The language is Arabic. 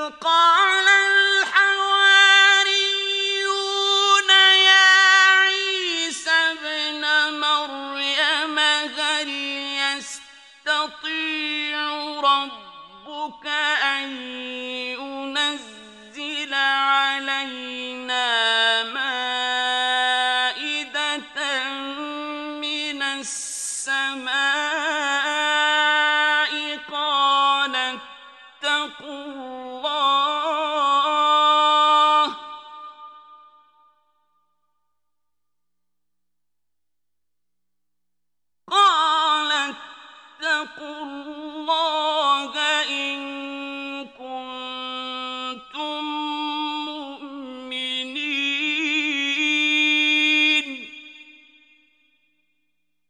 قال الحواريون يا عيسى ابن مريم هل يستطيع ربك أن